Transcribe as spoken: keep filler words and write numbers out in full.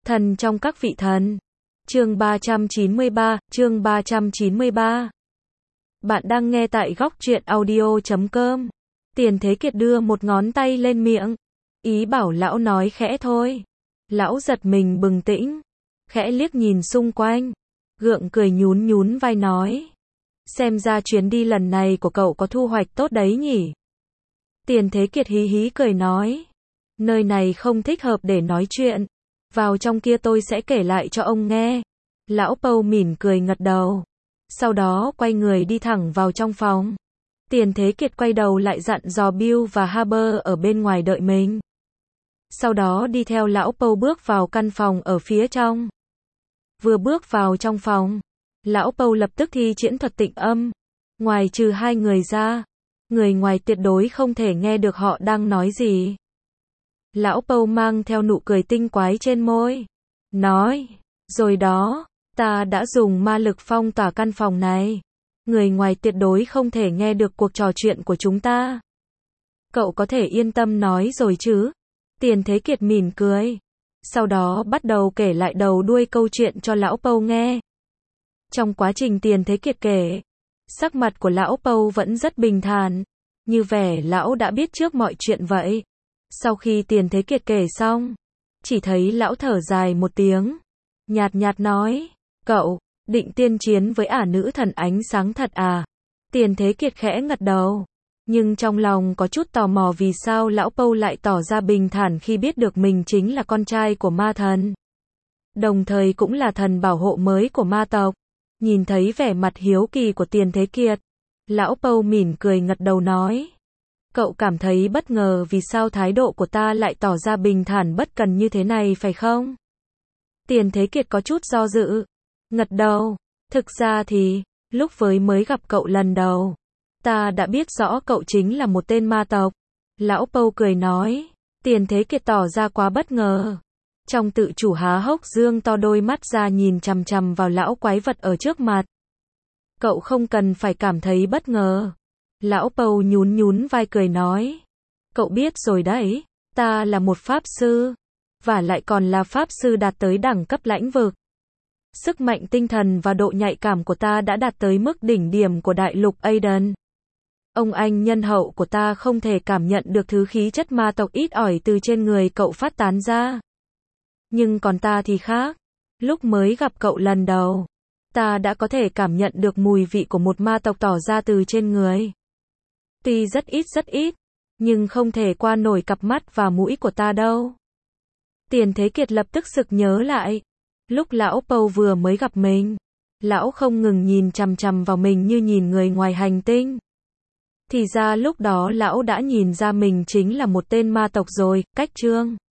Thần trong các vị thần. Chương ba trăm chín mươi ba, chương ba trăm chín mươi ba. Bạn đang nghe tại góc truyện audio chấm com. Tiền Thế Kiệt đưa một ngón tay lên miệng, ý bảo lão nói khẽ thôi. Lão giật mình bừng tỉnh, khẽ liếc nhìn xung quanh, gượng cười nhún nhún vai nói: xem ra chuyến đi lần này của cậu có thu hoạch tốt đấy nhỉ. Tiền Thế Kiệt hí hí cười nói: nơi này không thích hợp để nói chuyện, vào trong kia tôi sẽ kể lại cho ông nghe. Lão Pâu mỉm cười gật đầu, sau đó quay người đi thẳng vào trong phòng. Tiền Thế Kiệt quay đầu lại dặn dò Bill và Haber ở bên ngoài đợi mình. Sau đó đi theo lão Pâu bước vào căn phòng ở phía trong. Vừa bước vào trong phòng, lão Pâu lập tức thi triển thuật tịnh âm. Ngoài trừ hai người ra, người ngoài tuyệt đối không thể nghe được họ đang nói gì. Lão Pâu mang theo nụ cười tinh quái trên môi, nói: rồi đó, ta đã dùng ma lực phong tỏa căn phòng này. Người ngoài tuyệt đối không thể nghe được cuộc trò chuyện của chúng ta. Cậu có thể yên tâm nói rồi chứ? Tiền Thế Kiệt mỉm cười, sau đó bắt đầu kể lại đầu đuôi câu chuyện cho lão Pâu nghe. Trong quá trình Tiền Thế Kiệt kể, sắc mặt của lão Pâu vẫn rất bình thản, như vẻ lão đã biết trước mọi chuyện vậy. Sau khi Tiền Thế Kiệt kể xong, chỉ thấy lão thở dài một tiếng, nhạt nhạt nói: cậu định tiên chiến với ả nữ thần ánh sáng thật à? Tiền Thế Kiệt khẽ gật đầu, nhưng trong lòng có chút tò mò vì sao lão Pâu lại tỏ ra bình thản khi biết được mình chính là con trai của ma thần, đồng thời cũng là thần bảo hộ mới của ma tộc. Nhìn thấy vẻ mặt hiếu kỳ của Tiền Thế Kiệt, lão Pâu mỉm cười gật đầu nói: cậu cảm thấy bất ngờ vì sao thái độ của ta lại tỏ ra bình thản bất cần như thế này phải không? Tiền Thế Kiệt có chút do dự, gật đầu. Thực ra thì, lúc với mới gặp cậu lần đầu, ta đã biết rõ cậu chính là một tên ma tộc. Lão Pâu cười nói. Tiền Thế Kiệt tỏ ra quá bất ngờ, trong tự chủ há hốc dương to đôi mắt ra nhìn chằm chằm vào lão quái vật ở trước mặt. Cậu không cần phải cảm thấy bất ngờ. Lão Pâu nhún nhún vai cười nói: cậu biết rồi đấy, ta là một pháp sư, và lại còn là pháp sư đạt tới đẳng cấp lãnh vực. Sức mạnh tinh thần và độ nhạy cảm của ta đã đạt tới mức đỉnh điểm của đại lục Aiden. Ông anh nhân hậu của ta không thể cảm nhận được thứ khí chất ma tộc ít ỏi từ trên người cậu phát tán ra. Nhưng còn ta thì khác. Lúc mới gặp cậu lần đầu, ta đã có thể cảm nhận được mùi vị của một ma tộc tỏ ra từ trên người. Tuy rất ít rất ít, nhưng không thể qua nổi cặp mắt và mũi của ta đâu. Tiền Thế Kiệt lập tức sực nhớ lại, lúc lão Pâu vừa mới gặp mình, lão không ngừng nhìn chằm chằm vào mình như nhìn người ngoài hành tinh. Thì ra lúc đó lão đã nhìn ra mình chính là một tên ma tộc rồi. Cách chương